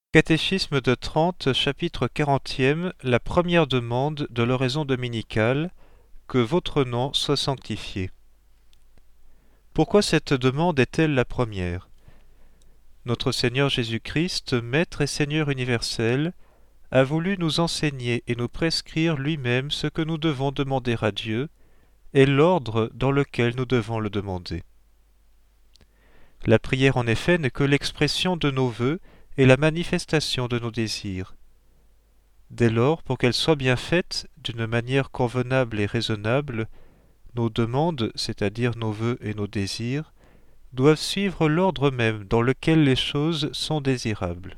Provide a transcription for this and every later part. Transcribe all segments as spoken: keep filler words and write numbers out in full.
Catéchisme de Trente, chapitre quarantième, la première demande de l'oraison dominicale, que votre nom soit sanctifié. Pourquoi cette demande est-elle la première? Notre Seigneur Jésus-Christ, Maître et Seigneur universel, a voulu nous enseigner et nous prescrire lui-même ce que nous devons demander à Dieu et l'ordre dans lequel nous devons le demander. La prière en effet n'est que l'expression de nos vœux et la manifestation de nos désirs. Dès lors, pour qu'elle soit bien faite d'une manière convenable et raisonnable, nos demandes, c'est-à-dire nos vœux et nos désirs, doivent suivre l'ordre même dans lequel les choses sont désirables.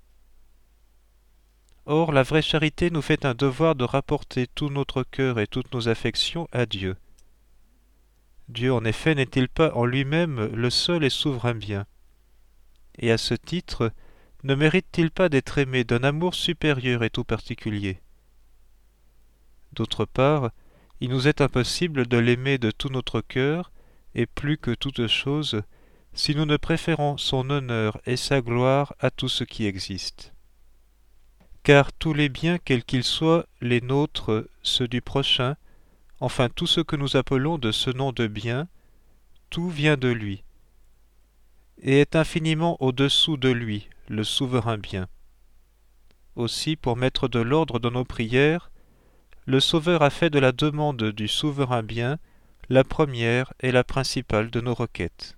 Or, la vraie charité nous fait un devoir de rapporter tout notre cœur et toutes nos affections à Dieu. Dieu, en effet, n'est-il pas en lui-même le seul et souverain bien? Et à ce titre, ne mérite-t-il pas d'être aimé d'un amour supérieur et tout particulier? D'autre part, il nous est impossible de l'aimer de tout notre cœur, et plus que toute chose, si nous ne préférons son honneur et sa gloire à tout ce qui existe. Car tous les biens, quels qu'ils soient, les nôtres, ceux du prochain, enfin tout ce que nous appelons de ce nom de bien, tout vient de lui, et est infiniment au-dessous de lui, le souverain bien. Aussi, pour mettre de l'ordre dans nos prières, le Sauveur a fait de la demande du souverain bien la première et la principale de nos requêtes.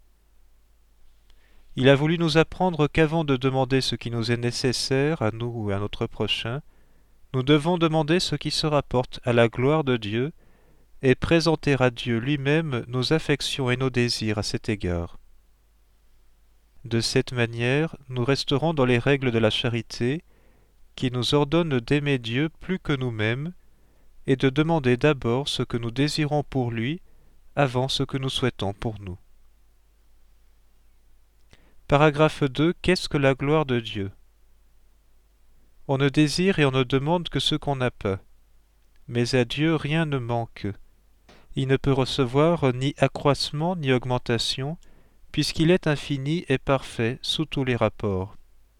Il a voulu nous apprendre qu'avant de demander ce qui nous est nécessaire à nous ou à notre prochain, nous devons demander ce qui se rapporte à la gloire de Dieu et présenter à Dieu lui-même nos affections et nos désirs à cet égard. De cette manière, nous resterons dans les règles de la charité qui nous ordonne d'aimer Dieu plus que nous-mêmes et de demander d'abord ce que nous désirons pour lui avant ce que nous souhaitons pour nous. Paragraphe deux. Qu'est-ce que la gloire de Dieu? On ne désire et on ne demande que ce qu'on n'a pas. Mais à Dieu rien ne manque. Il ne peut recevoir ni accroissement ni augmentation, puisqu'il est infini et parfait sous tous les rapports.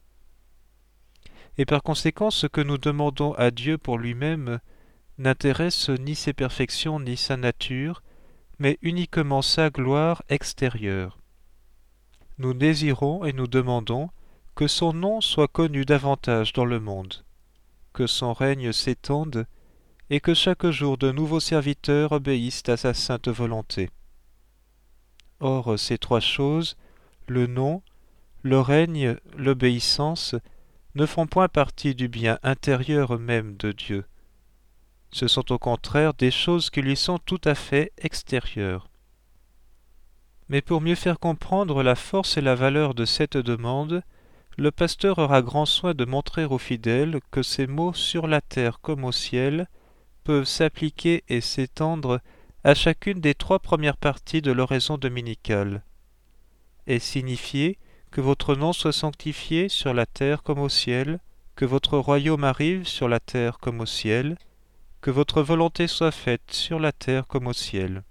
Et par conséquent, ce que nous demandons à Dieu pour lui-même n'intéresse ni ses perfections ni sa nature, mais uniquement sa gloire extérieure. Nous désirons et nous demandons que son nom soit connu davantage dans le monde, que son règne s'étende et que chaque jour de nouveaux serviteurs obéissent à sa sainte volonté. Or, ces trois choses, le nom, le règne, l'obéissance, ne font point partie du bien intérieur même de Dieu. Ce sont au contraire des choses qui lui sont tout à fait extérieures. Mais pour mieux faire comprendre la force et la valeur de cette demande, le pasteur aura grand soin de montrer aux fidèles que ces mots sur la terre comme au ciel peuvent s'appliquer et s'étendre à chacune des trois premières parties de l'oraison dominicale, et signifier que votre nom soit sanctifié sur la terre comme au ciel, que votre royaume arrive sur la terre comme au ciel, que votre volonté soit faite sur la terre comme au ciel.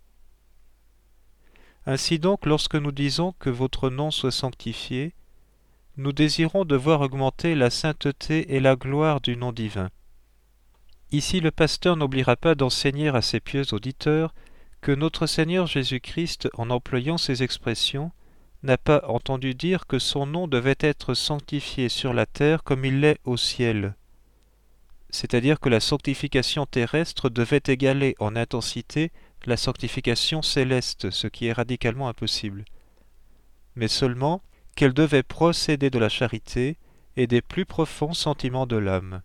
Ainsi donc, lorsque nous disons que votre nom soit sanctifié, nous désirons de voir augmenter la sainteté et la gloire du nom divin. Ici, le pasteur n'oubliera pas d'enseigner à ses pieux auditeurs que notre Seigneur Jésus-Christ, en employant ces expressions, n'a pas entendu dire que son nom devait être sanctifié sur la terre comme il l'est au ciel, c'est-à-dire que la sanctification terrestre devait égaler en intensité la sanctification céleste, ce qui est radicalement impossible, mais seulement qu'elle devait procéder de la charité et des plus profonds sentiments de l'âme.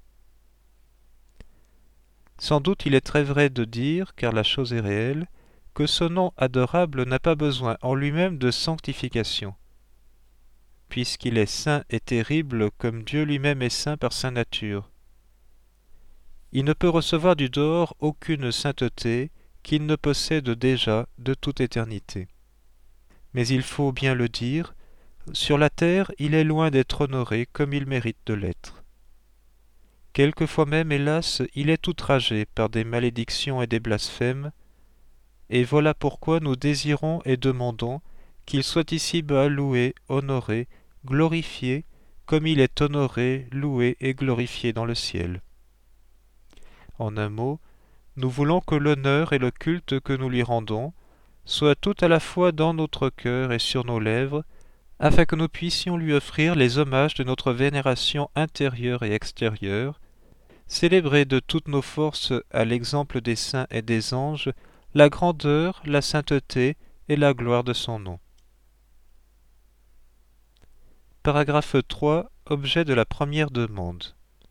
Sans doute il est très vrai de dire, car la chose est réelle, que ce nom adorable n'a pas besoin en lui-même de sanctification, puisqu'il est saint et terrible comme Dieu lui-même est saint par sa nature. Il ne peut recevoir du dehors aucune sainteté qu'il ne possède déjà de toute éternité. Mais il faut bien le dire, sur la terre il est loin d'être honoré comme il mérite de l'être. Quelquefois même, hélas, il est outragé par des malédictions et des blasphèmes, et voilà pourquoi nous désirons et demandons qu'il soit ici-bas loué, honoré, glorifié, comme il est honoré, loué et glorifié dans le ciel. En un mot, nous voulons que l'honneur et le culte que nous lui rendons soient tout à la fois dans notre cœur et sur nos lèvres, afin que nous puissions lui offrir les hommages de notre vénération intérieure et extérieure, célébrer de toutes nos forces à l'exemple des saints et des anges la grandeur, la sainteté et la gloire de son nom. Paragraphe trois. Objet de la première demande.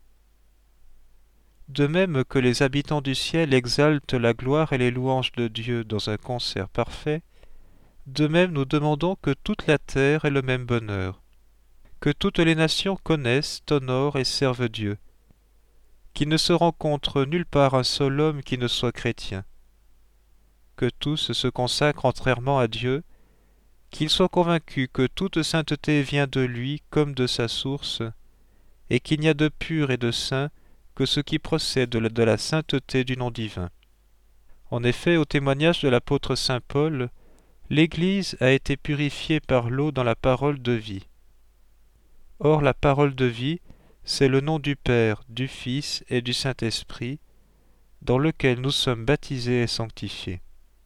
De même que les habitants du ciel exaltent la gloire et les louanges de Dieu dans un concert parfait, de même nous demandons que toute la terre ait le même bonheur, que toutes les nations connaissent, honorent et servent Dieu, qu'il ne se rencontre nulle part un seul homme qui ne soit chrétien, que tous se consacrent entièrement à Dieu, qu'ils soient convaincus que toute sainteté vient de lui comme de sa source, et qu'il n'y a de pur et de saint que ce qui procède de la sainteté du nom divin. En effet, au témoignage de l'apôtre saint Paul, l'Église a été purifiée par l'eau dans la parole de vie. Or la parole de vie, c'est le nom du Père, du Fils et du Saint-Esprit, dans lequel nous sommes baptisés et sanctifiés.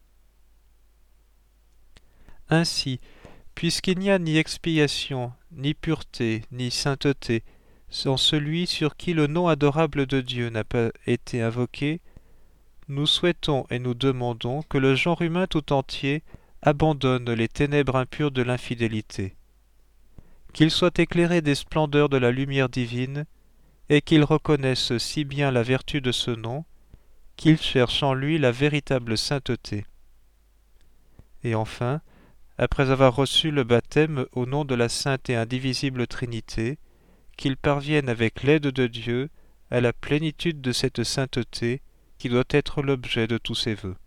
Ainsi, puisqu'il n'y a ni expiation, ni pureté, ni sainteté, en celui sur qui le nom adorable de Dieu n'a pas été invoqué, nous souhaitons et nous demandons que le genre humain tout entier abandonne les ténèbres impures de l'infidélité, qu'il soit éclairé des splendeurs de la lumière divine, et qu'il reconnaisse si bien la vertu de ce nom, qu'il cherche en lui la véritable sainteté. Et enfin, après avoir reçu le baptême au nom de la sainte et indivisible Trinité, qu'il parvienne avec l'aide de Dieu à la plénitude de cette sainteté qui doit être l'objet de tous ses vœux.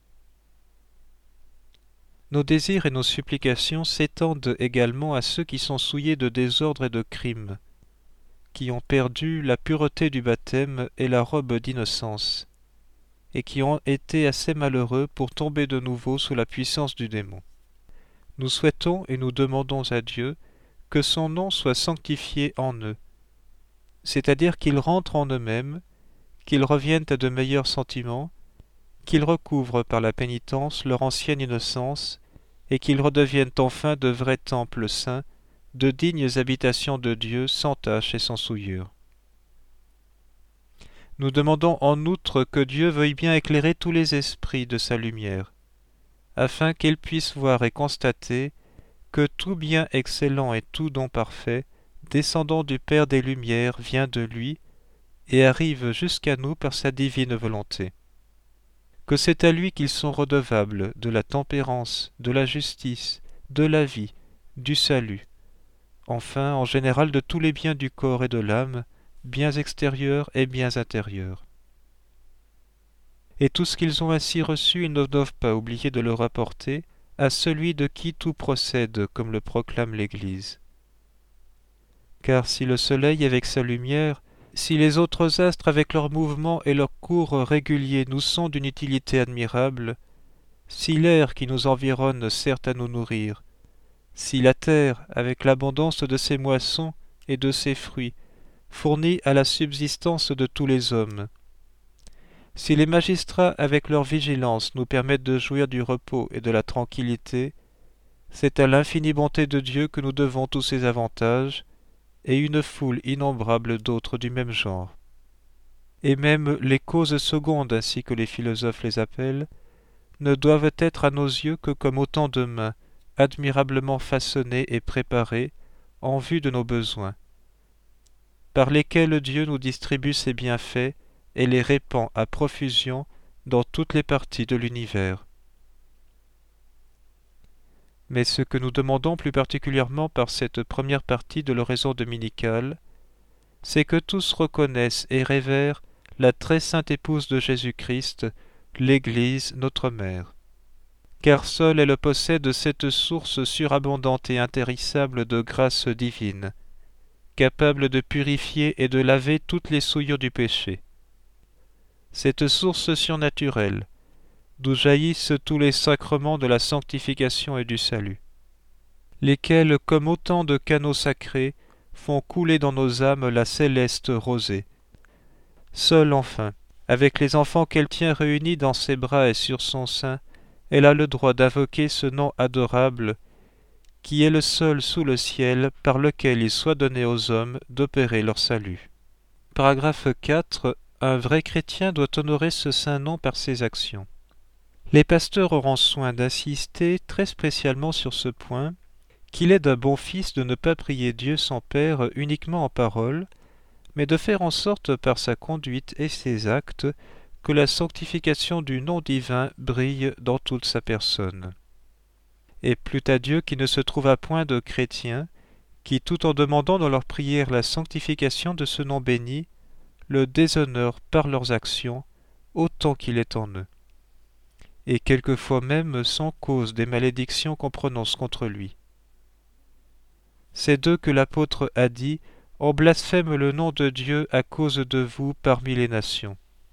Nos désirs et nos supplications s'étendent également à ceux qui sont souillés de désordre et de crime, qui ont perdu la pureté du baptême et la robe d'innocence, et qui ont été assez malheureux pour tomber de nouveau sous la puissance du démon. Nous souhaitons et nous demandons à Dieu que son nom soit sanctifié en eux, c'est-à-dire qu'ils rentrent en eux-mêmes, qu'ils reviennent à de meilleurs sentiments, qu'ils recouvrent par la pénitence leur ancienne innocence, et qu'ils redeviennent enfin de vrais temples saints, de dignes habitations de Dieu sans tache et sans souillure. Nous demandons en outre que Dieu veuille bien éclairer tous les esprits de sa lumière, afin qu'ils puissent voir et constater que tout bien excellent et tout don parfait, descendant du Père des Lumières, vient de lui, et arrive jusqu'à nous par sa divine volonté. Que c'est à lui qu'ils sont redevables de la tempérance, de la justice, de la vie, du salut, enfin en général de tous les biens du corps et de l'âme, biens extérieurs et biens intérieurs. Et tout ce qu'ils ont ainsi reçu, ils ne doivent pas oublier de le rapporter à celui de qui tout procède, comme le proclame l'Église. Car si le soleil avec sa lumière, si les autres astres avec leurs mouvements et leurs cours réguliers nous sont d'une utilité admirable, si l'air qui nous environne sert à nous nourrir, si la terre, avec l'abondance de ses moissons et de ses fruits, fournit à la subsistance de tous les hommes, si les magistrats avec leur vigilance nous permettent de jouir du repos et de la tranquillité, c'est à l'infinie bonté de Dieu que nous devons tous ces avantages, et une foule innombrable d'autres du même genre. Et même les causes secondes, ainsi que les philosophes les appellent, ne doivent être à nos yeux que comme autant de mains, admirablement façonnées et préparées, en vue de nos besoins, par lesquels Dieu nous distribue ses bienfaits et les répand à profusion dans toutes les parties de l'univers. Mais ce que nous demandons plus particulièrement par cette première partie de l'oraison dominicale, c'est que tous reconnaissent et révèrent la très sainte épouse de Jésus-Christ, l'Église, notre Mère. Car seule elle possède cette source surabondante et intérissable de grâce divine, capable de purifier et de laver toutes les souillures du péché. Cette source surnaturelle, d'où jaillissent tous les sacrements de la sanctification et du salut, lesquels, comme autant de canaux sacrés, font couler dans nos âmes la céleste rosée. Seule enfin, avec les enfants qu'elle tient réunis dans ses bras et sur son sein, elle a le droit d'invoquer ce nom adorable, qui est le seul sous le ciel par lequel il soit donné aux hommes d'opérer leur salut. Paragraphe quatre. Un vrai chrétien doit honorer ce saint nom par ses actions. Les pasteurs auront soin d'insister très spécialement sur ce point, qu'il est d'un bon fils de ne pas prier Dieu son Père uniquement en parole, mais de faire en sorte par sa conduite et ses actes que la sanctification du nom divin brille dans toute sa personne. Et plût à Dieu qu'il ne se trouva point de chrétiens qui, tout en demandant dans leurs prières la sanctification de ce nom béni, le déshonorent par leurs actions autant qu'il est en eux, et quelquefois même sans cause des malédictions qu'on prononce contre lui. C'est d'eux que l'apôtre a dit « On blasphème le nom de Dieu à cause de vous parmi les nations ».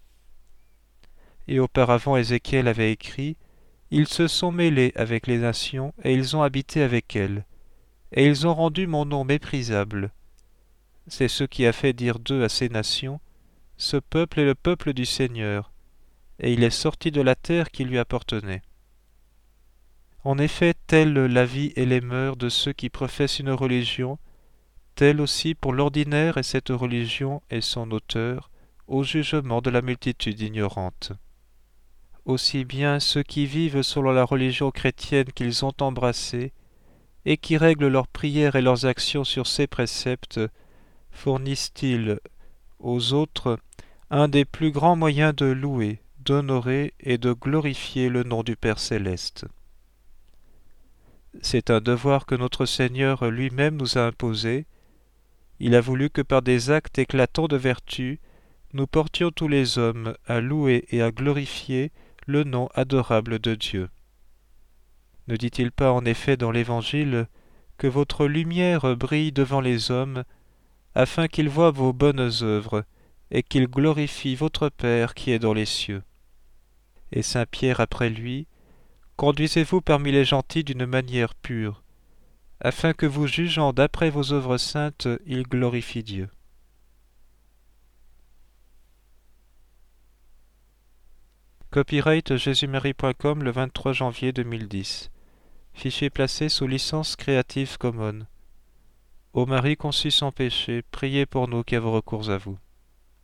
Et auparavant Ézéchiel avait écrit « Ils se sont mêlés avec les nations et ils ont habité avec elles, et ils ont rendu mon nom méprisable. » C'est ce qui a fait dire d'eux à ces nations « Ce peuple est le peuple du Seigneur, et il est sorti de la terre qui lui appartenait. » En effet, telle la vie et les mœurs de ceux qui professent une religion, telle aussi pour l'ordinaire est cette religion et son auteur, au jugement de la multitude ignorante. Aussi bien ceux qui vivent selon la religion chrétienne qu'ils ont embrassée, et qui règlent leurs prières et leurs actions sur ces préceptes, fournissent-ils aux autres un des plus grands moyens de louer, d'honorer et de glorifier le nom du Père céleste. C'est un devoir que notre Seigneur lui-même nous a imposé. Il a voulu que par des actes éclatants de vertu, nous portions tous les hommes à louer et à glorifier le nom adorable de Dieu. Ne dit-il pas en effet dans l'Évangile que votre lumière brille devant les hommes, afin qu'ils voient vos bonnes œuvres, et qu'ils glorifient votre Père qui est dans les cieux. Et saint Pierre après lui, conduisez-vous parmi les gentils d'une manière pure, afin que vous jugeant d'après vos œuvres saintes, ils glorifient Dieu. Copyright jésus-marie point com le vingt-trois janvier deux mille dix. Fichier placé sous licence Creative Commons. Ô Marie conçue sans péché, priez pour nous qui avons recours à vous.